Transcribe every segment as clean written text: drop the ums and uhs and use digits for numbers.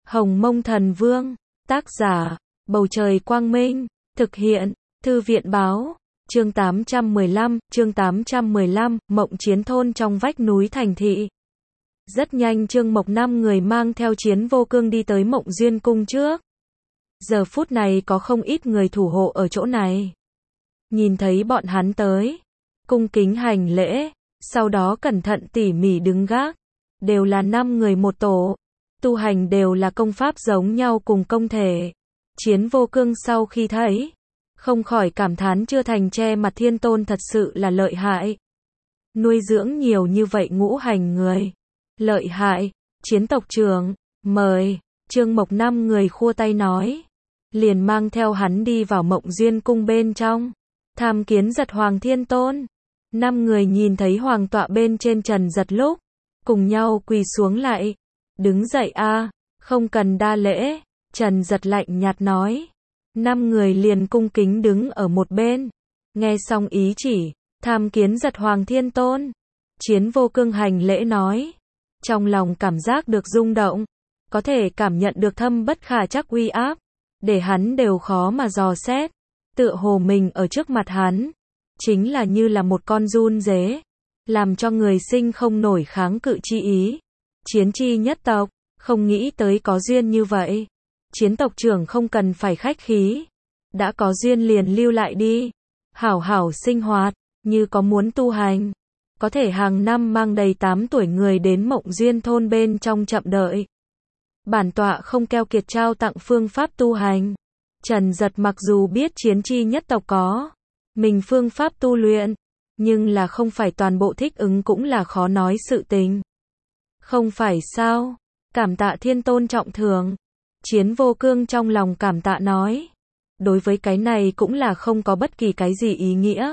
Hồng Mông Thần Vương, tác giả, Bầu Trời Quang Minh, thực hiện, Thư viện Báo, chương 815, Mộng Chiến Thôn trong vách núi thành thị. Rất nhanh Trương Mộc 5 người mang theo Chiến Vô Cương đi tới Mộng Duyên Cung trước. Giờ phút này có không ít người thủ hộ ở chỗ này. Nhìn thấy bọn hắn tới, cung kính hành lễ, sau đó cẩn thận tỉ mỉ đứng gác. Đều là 5 người một tổ, tu hành đều là công pháp giống nhau cùng công thể. Chiến Vô Cương sau khi thấy, không khỏi cảm thán chưa thành che mặt Thiên Tôn thật sự là lợi hại. Nuôi dưỡng nhiều như vậy ngũ hành người. Lợi hại, Chiến tộc trưởng, mời, Trương Mộc 5 người khua tay nói. Liền mang theo hắn đi vào Mộng Duyên Cung bên trong, tham kiến Giật Hoàng Thiên Tôn. 5 người nhìn thấy hoàng tọa bên trên Trần Giật lúc, cùng nhau quỳ xuống lại. Đứng dậy a, không cần đa lễ, Trần Giật lạnh nhạt nói. 5 người liền cung kính đứng ở một bên. Nghe xong ý chỉ, tham kiến Giật Hoàng Thiên Tôn. Chiến Vô Cương hành lễ nói. Trong lòng cảm giác được rung động, có thể cảm nhận được thâm bất khả trắc uy áp, để hắn đều khó mà dò xét. Tựa hồ mình ở trước mặt hắn, chính là như là một con giun dế, làm cho người sinh không nổi kháng cự chi ý. Chiến chi nhất tộc, không nghĩ tới có duyên như vậy. Chiến tộc trưởng không cần phải khách khí, đã có duyên liền lưu lại đi, hảo hảo sinh hoạt, như có muốn tu hành, có thể hàng năm mang đầy 8 tuổi người đến Mộng Duyên thôn bên trong chậm đợi. Bản tọa không keo kiệt trao tặng phương pháp tu hành. Trần Giật mặc dù biết chiến chi nhất tộc có mình phương pháp tu luyện, nhưng là không phải toàn bộ thích ứng cũng là khó nói sự tình. Không phải sao? Cảm tạ Thiên Tôn trọng thưởng. Chiến Vô Cương trong lòng cảm tạ nói. Đối với cái này cũng là không có bất kỳ cái gì ý nghĩa.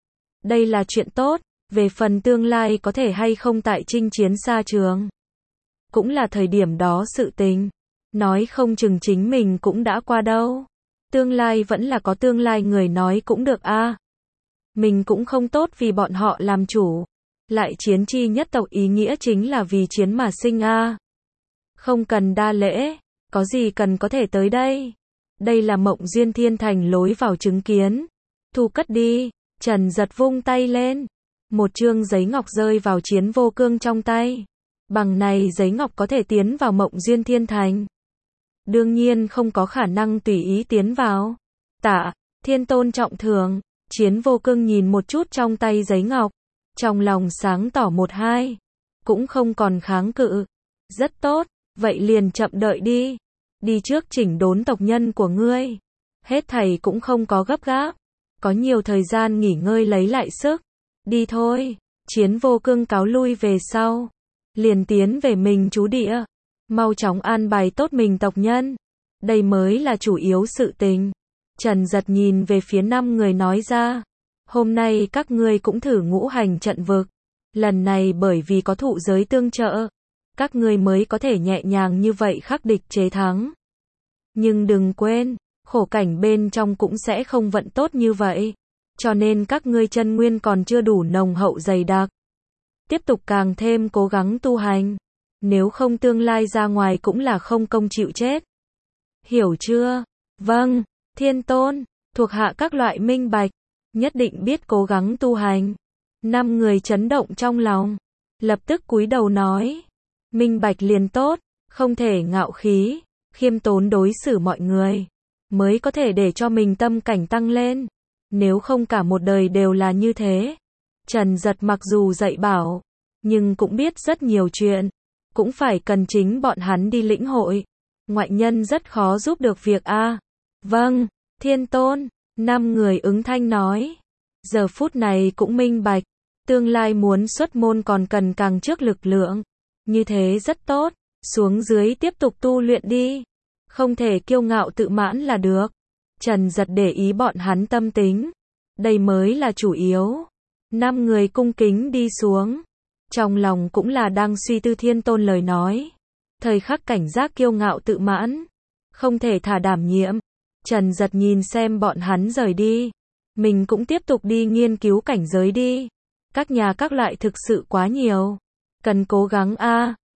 Đây là chuyện tốt, về phần tương lai có thể hay không tại chinh chiến xa trường, cũng là thời điểm đó sự tình. Nói không chừng chính mình cũng đã qua đâu. Tương lai vẫn là có tương lai người nói cũng được a. Mình cũng không tốt vì bọn họ làm chủ. Lại chiến chi nhất tộc ý nghĩa chính là vì chiến mà sinh a. Không cần đa lễ, có gì cần có thể tới đây. Đây là Mộng Duyên Thiên Thành lối vào chứng kiến. Thu cất đi, Trần Giật vung tay lên. Một chương giấy ngọc rơi vào Chiến Vô Cương trong tay. Bằng này giấy ngọc có thể tiến vào Mộng Duyên Thiên Thành. Đương nhiên không có khả năng tùy ý tiến vào. Tạ, Thiên Tôn trọng thưởng. Chiến Vô Cương nhìn một chút trong tay giấy ngọc, trong lòng sáng tỏ một hai, cũng không còn kháng cự. Rất tốt, vậy liền chậm đợi đi. Đi trước chỉnh đốn tộc nhân của ngươi. Hết thầy cũng không có gấp gáp, có nhiều thời gian nghỉ ngơi lấy lại sức. Đi thôi. Chiến Vô Cương cáo lui về sau, liền tiến về mình trú địa, mau chóng an bài tốt mình tộc nhân. Đây mới là chủ yếu sự tình. Trần Giật nhìn về phía 5 người nói ra. Hôm nay các ngươi cũng thử ngũ hành trận vực. Lần này bởi vì có thụ giới tương trợ, các ngươi mới có thể nhẹ nhàng như vậy khắc địch chế thắng. Nhưng đừng quên, khổ cảnh bên trong cũng sẽ không vận tốt như vậy. Cho nên các ngươi chân nguyên còn chưa đủ nồng hậu dày đặc. Tiếp tục càng thêm cố gắng tu hành. Nếu không tương lai ra ngoài cũng là không công chịu chết. Hiểu chưa? Vâng, Thiên Tôn, thuộc hạ các loại minh bạch. Nhất định biết cố gắng tu hành. 5 người chấn động trong lòng, lập tức cúi đầu nói. Minh bạch liền tốt, không thể ngạo khí, khiêm tốn đối xử mọi người, mới có thể để cho mình tâm cảnh tăng lên. Nếu không cả một đời đều là như thế. Trần Giật mặc dù dạy bảo, nhưng cũng biết rất nhiều chuyện, cũng phải cần chính bọn hắn đi lĩnh hội. Ngoại nhân rất khó giúp được việc a. Vâng, Thiên Tôn. 5 người ứng thanh nói. Giờ phút này cũng minh bạch, tương lai muốn xuất môn còn cần càng trước lực lượng. Như thế rất tốt, xuống dưới tiếp tục tu luyện đi. Không thể kiêu ngạo tự mãn là được. Trần Giật để ý bọn hắn tâm tính. Đây mới là chủ yếu. 5 người cung kính đi xuống. Trong lòng cũng là đang suy tư Thiên Tôn lời nói. Thời khắc cảnh giác kiêu ngạo tự mãn, không thể thả đảm nhiệm. Trần Giật nhìn xem bọn hắn rời đi. Mình cũng tiếp tục đi nghiên cứu cảnh giới đi. Các nhà các loại thực sự quá nhiều. Cần cố gắng a.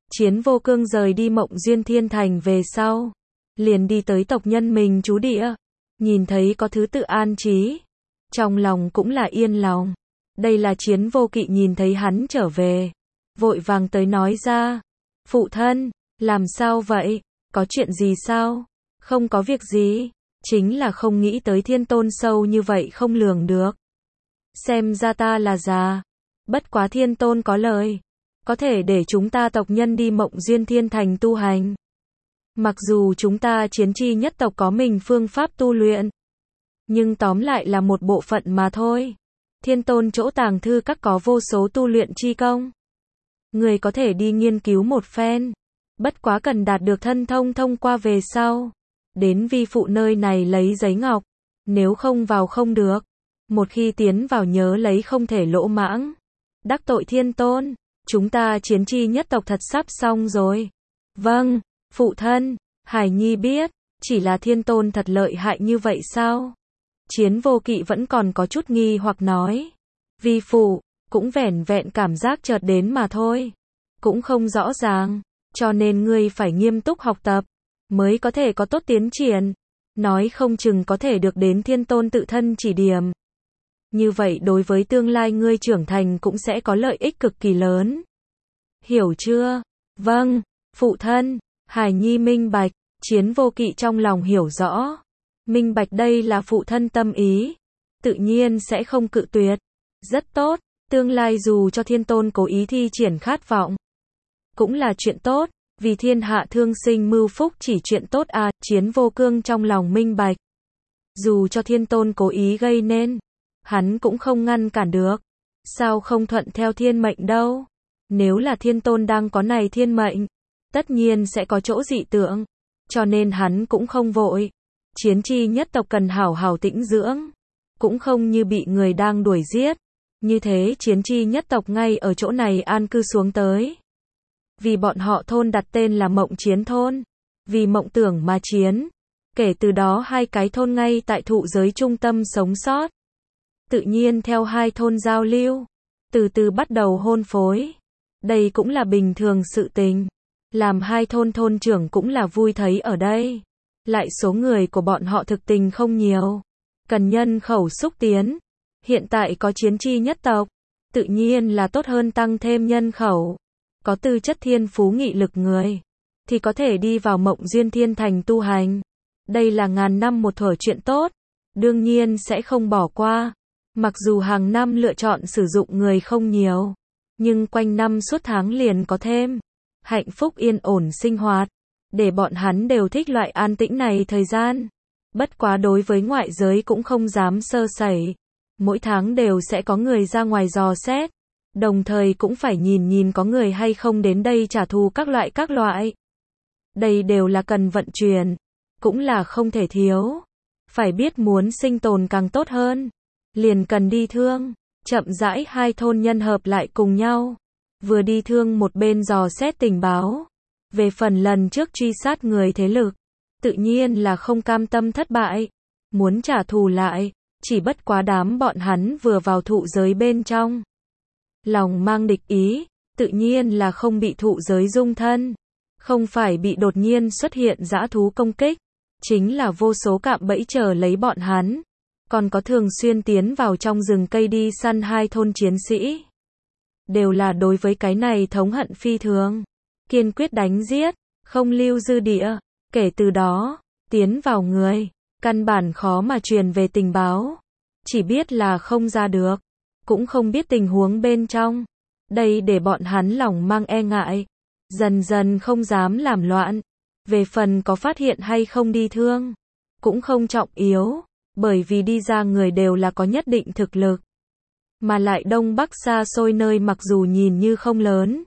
Chiến Vô Cương rời đi Mộng Duyên Thiên Thành về sau, liền đi tới tộc nhân mình trú địa, nhìn thấy có thứ tự an trí, trong lòng cũng là yên lòng. Đây là Chiến Vô Kỵ nhìn thấy hắn trở về, vội vàng tới nói ra, phụ thân, làm sao vậy, có chuyện gì sao? Không có việc gì, chính là không nghĩ tới Thiên Tôn sâu như vậy không lường được. Xem ra ta là già, bất quá Thiên Tôn có lời, có thể để chúng ta tộc nhân đi Mộng Duyên Thiên Thành tu hành. Mặc dù chúng ta Chiến Chi nhất tộc có mình phương pháp tu luyện, nhưng tóm lại là một bộ phận mà thôi. Thiên Tôn chỗ tàng thư các có vô số tu luyện chi công. Người có thể đi nghiên cứu một phen. Bất quá cần đạt được thân thông thông qua về sau. Đến vi phụ nơi này lấy giấy ngọc. Nếu không vào không được. Một khi tiến vào nhớ lấy không thể lỗ mãng. Đắc tội Thiên Tôn. Chúng ta Chiến Chi nhất tộc thật sắp xong rồi. Vâng, phụ thân. Hải Nhi biết. Chỉ là Thiên Tôn thật lợi hại như vậy sao? Chiến Vô Kỵ vẫn còn có chút nghi hoặc nói. Vi phụ, cũng vẻn vẹn cảm giác chợt đến mà thôi. Cũng không rõ ràng. Cho nên ngươi phải nghiêm túc học tập. Mới có thể có tốt tiến triển. Nói không chừng có thể được đến Thiên Tôn tự thân chỉ điểm. Như vậy đối với tương lai ngươi trưởng thành cũng sẽ có lợi ích cực kỳ lớn. Hiểu chưa? Vâng, phụ thân. Hải Nhi minh bạch. Chiến Vô Kỵ trong lòng hiểu rõ. Minh bạch đây là phụ thân tâm ý. Tự nhiên sẽ không cự tuyệt. Rất tốt. Tương lai dù cho Thiên Tôn cố ý thi triển khát vọng. Cũng là chuyện tốt. Vì thiên hạ thương sinh mưu phúc chỉ chuyện tốt à. Chiến Vô Cương trong lòng minh bạch. Dù cho Thiên Tôn cố ý gây nên. Hắn cũng không ngăn cản được. Sao không thuận theo thiên mệnh đâu. Nếu là Thiên Tôn đang có này thiên mệnh. Tất nhiên sẽ có chỗ dị tượng. Cho nên hắn cũng không vội. Chiến Chi nhất tộc cần hảo hảo tĩnh dưỡng. Cũng không như bị người đang đuổi giết. Như thế Chiến Chi nhất tộc ngay ở chỗ này an cư xuống tới. Vì bọn họ thôn đặt tên là Mộng Chiến Thôn. Vì mộng tưởng mà chiến. Kể từ đó hai cái thôn ngay tại thụ giới trung tâm sống sót. Tự nhiên theo hai thôn giao lưu. Từ từ bắt đầu hôn phối. Đây cũng là bình thường sự tình. Làm hai thôn thôn trưởng cũng là vui thấy ở đây. Lại số người của bọn họ thực tình không nhiều. Cần nhân khẩu xúc tiến. Hiện tại có Chiến Chi nhất tộc. Tự nhiên là tốt hơn tăng thêm nhân khẩu. Có tư chất thiên phú nghị lực người. Thì có thể đi vào Mộng Duyên Thiên Thành tu hành. Đây là ngàn năm một thuở chuyện tốt. Đương nhiên sẽ không bỏ qua. Mặc dù hàng năm lựa chọn sử dụng người không nhiều. Nhưng quanh năm suốt tháng liền có thêm. Hạnh phúc yên ổn sinh hoạt. Để bọn hắn đều thích loại an tĩnh này thời gian. Bất quá đối với ngoại giới cũng không dám sơ sẩy. Mỗi tháng đều sẽ có người ra ngoài dò xét. Đồng thời cũng phải nhìn nhìn có người hay không đến đây trả thù các loại. Đây đều là cần vận chuyển. Cũng là không thể thiếu. Phải biết muốn sinh tồn càng tốt hơn. Liền cần đi thương. Chậm rãi hai thôn nhân hợp lại cùng nhau. Vừa đi thương một bên dò xét tình báo. Về phần lần trước truy sát người thế lực. Tự nhiên là không cam tâm thất bại. Muốn trả thù lại. Chỉ bất quá đám bọn hắn vừa vào thụ giới bên trong. Lòng mang địch ý. Tự nhiên là không bị thụ giới dung thân. Không phải bị đột nhiên xuất hiện dã thú công kích. Chính là vô số cạm bẫy chờ lấy bọn hắn. Còn có thường xuyên tiến vào trong rừng cây đi săn hai thôn chiến sĩ. Đều là đối với cái này thống hận phi thường. Kiên quyết đánh giết. Không lưu dư địa. Kể từ đó, tiến vào người. Căn bản khó mà truyền về tình báo. Chỉ biết là không ra được. Cũng không biết tình huống bên trong. Đây để bọn hắn lòng mang e ngại. Dần dần không dám làm loạn. Về phần có phát hiện hay không đi thương. Cũng không trọng yếu. Bởi vì đi ra người đều là có nhất định thực lực. Mà lại Đông Bắc xa xôi nơi mặc dù nhìn như không lớn.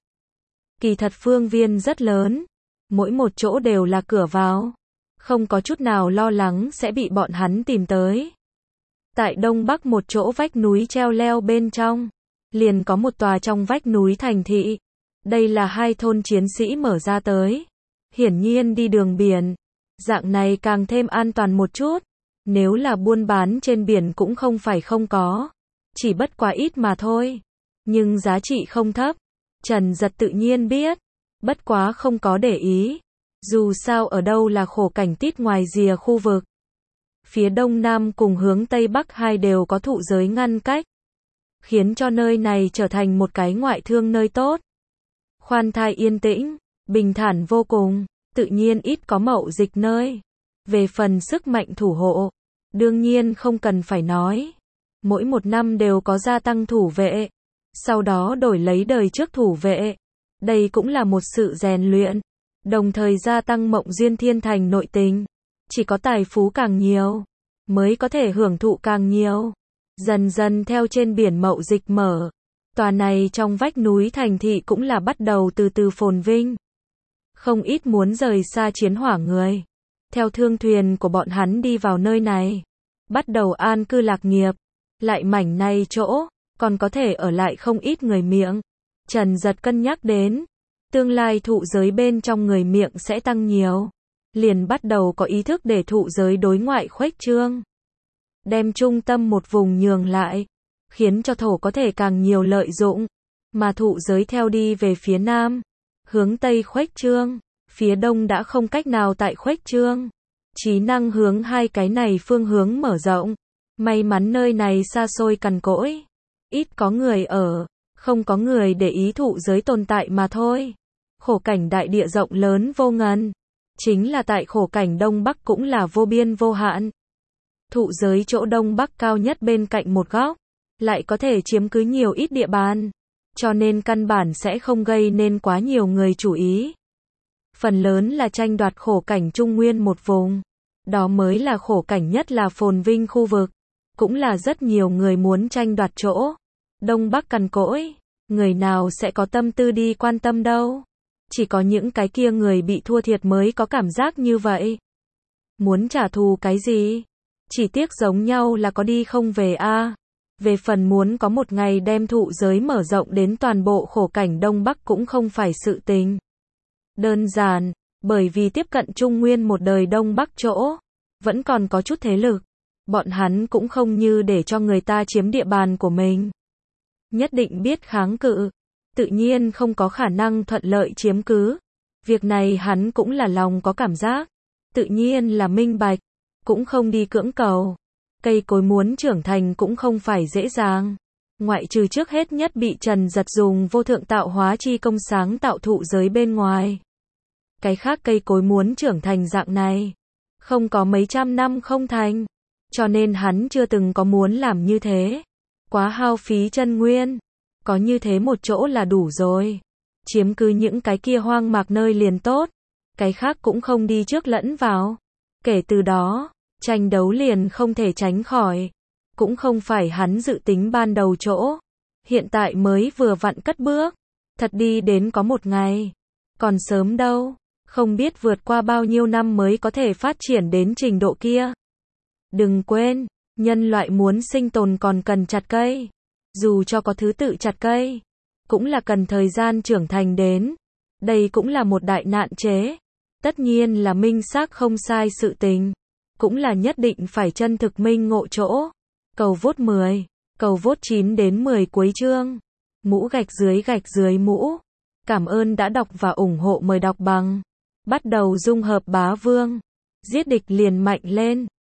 Kỳ thật phương viên rất lớn. Mỗi một chỗ đều là cửa vào. Không có chút nào lo lắng sẽ bị bọn hắn tìm tới. Tại Đông Bắc một chỗ vách núi treo leo bên trong. Liền có một tòa trong vách núi thành thị. Đây là hai thôn chiến sĩ mở ra tới. Hiển nhiên đi đường biển. Dạng này càng thêm an toàn một chút. Nếu là buôn bán trên biển cũng không phải không có. Chỉ bất quá ít mà thôi. Nhưng giá trị không thấp. Trần Giật tự nhiên biết. Bất quá không có để ý. Dù sao ở đâu là khổ cảnh tít ngoài rìa khu vực. Phía đông nam cùng hướng tây bắc hai đều có thụ giới ngăn cách, khiến cho nơi này trở thành một cái ngoại thương nơi tốt. Khoan thai yên tĩnh, bình thản vô cùng, tự nhiên ít có mậu dịch nơi. Về phần sức mạnh thủ hộ, đương nhiên không cần phải nói. Mỗi một năm đều có gia tăng thủ vệ, sau đó đổi lấy đời trước thủ vệ. Đây cũng là một sự rèn luyện, đồng thời gia tăng mộng duyên thiên thành nội tình. Chỉ có tài phú càng nhiều, mới có thể hưởng thụ càng nhiều. Dần dần theo trên biển mậu dịch mở, tòa này trong vách núi thành thị cũng là bắt đầu từ từ phồn vinh. Không ít muốn rời xa chiến hỏa người, theo thương thuyền của bọn hắn đi vào nơi này, bắt đầu an cư lạc nghiệp. Lại mảnh này chỗ, còn có thể ở lại không ít người miệng. Trần Giật cân nhắc đến, tương lai thụ giới bên trong người miệng sẽ tăng nhiều. Liền bắt đầu có ý thức để thụ giới đối ngoại khuếch trương. Đem trung tâm một vùng nhường lại, khiến cho thổ có thể càng nhiều lợi dụng. Mà thụ giới theo đi về phía nam, hướng tây khuếch trương, phía đông đã không cách nào tại khuếch trương. Chí năng hướng hai cái này phương hướng mở rộng. May mắn nơi này xa xôi cằn cỗi, ít có người ở, không có người để ý thụ giới tồn tại mà thôi. Khổ cảnh đại địa rộng lớn vô ngần, chính là tại khổ cảnh đông bắc cũng là vô biên vô hạn. Thụ giới chỗ đông bắc cao nhất bên cạnh một góc, lại có thể chiếm cứ nhiều ít địa bàn, cho nên căn bản sẽ không gây nên quá nhiều người chú ý. Phần lớn là tranh đoạt khổ cảnh trung nguyên một vùng, đó mới là khổ cảnh nhất là phồn vinh khu vực. Cũng là rất nhiều người muốn tranh đoạt chỗ. Đông Bắc cằn cỗi, người nào sẽ có tâm tư đi quan tâm đâu. Chỉ có những cái kia người bị thua thiệt mới có cảm giác như vậy. Muốn trả thù cái gì? Chỉ tiếc giống nhau là có đi không về a. Về phần muốn có một ngày đem thụ giới mở rộng đến toàn bộ khổ cảnh Đông Bắc cũng không phải sự tình đơn giản, bởi vì tiếp cận Trung Nguyên một đời Đông Bắc chỗ, vẫn còn có chút thế lực. Bọn hắn cũng không như để cho người ta chiếm địa bàn của mình. Nhất định biết kháng cự, tự nhiên không có khả năng thuận lợi chiếm cứ. Việc này hắn cũng là lòng có cảm giác, tự nhiên là minh bạch, cũng không đi cưỡng cầu. Cây cối muốn trưởng thành cũng không phải dễ dàng. Ngoại trừ trước hết nhất bị Trần Giật dùng vô thượng tạo hóa chi công sáng tạo thụ giới bên ngoài. Cái khác cây cối muốn trưởng thành dạng này, không có mấy trăm năm không thành. Cho nên hắn chưa từng có muốn làm như thế. Quá hao phí chân nguyên. Có như thế một chỗ là đủ rồi. Chiếm cứ những cái kia hoang mạc nơi liền tốt. Cái khác cũng không đi trước lẫn vào. Kể từ đó, tranh đấu liền không thể tránh khỏi. Cũng không phải hắn dự tính ban đầu chỗ. Hiện tại mới vừa vặn cất bước. Thật đi đến có một ngày. Còn sớm đâu. Không biết vượt qua bao nhiêu năm mới có thể phát triển đến trình độ kia. Đừng quên, nhân loại muốn sinh tồn còn cần chặt cây. Dù cho có thứ tự chặt cây, cũng là cần thời gian trưởng thành đến. Đây cũng là một đại nạn chế. Tất nhiên là minh xác không sai sự tình. Cũng là nhất định phải chân thực minh ngộ chỗ. Cầu vốt 10, cầu vốt 9 đến 10 cuối chương. Mũ gạch dưới mũ. Cảm ơn đã đọc và ủng hộ, mời đọc bằng. Bắt đầu dung hợp bá vương. Giết địch liền mạnh lên.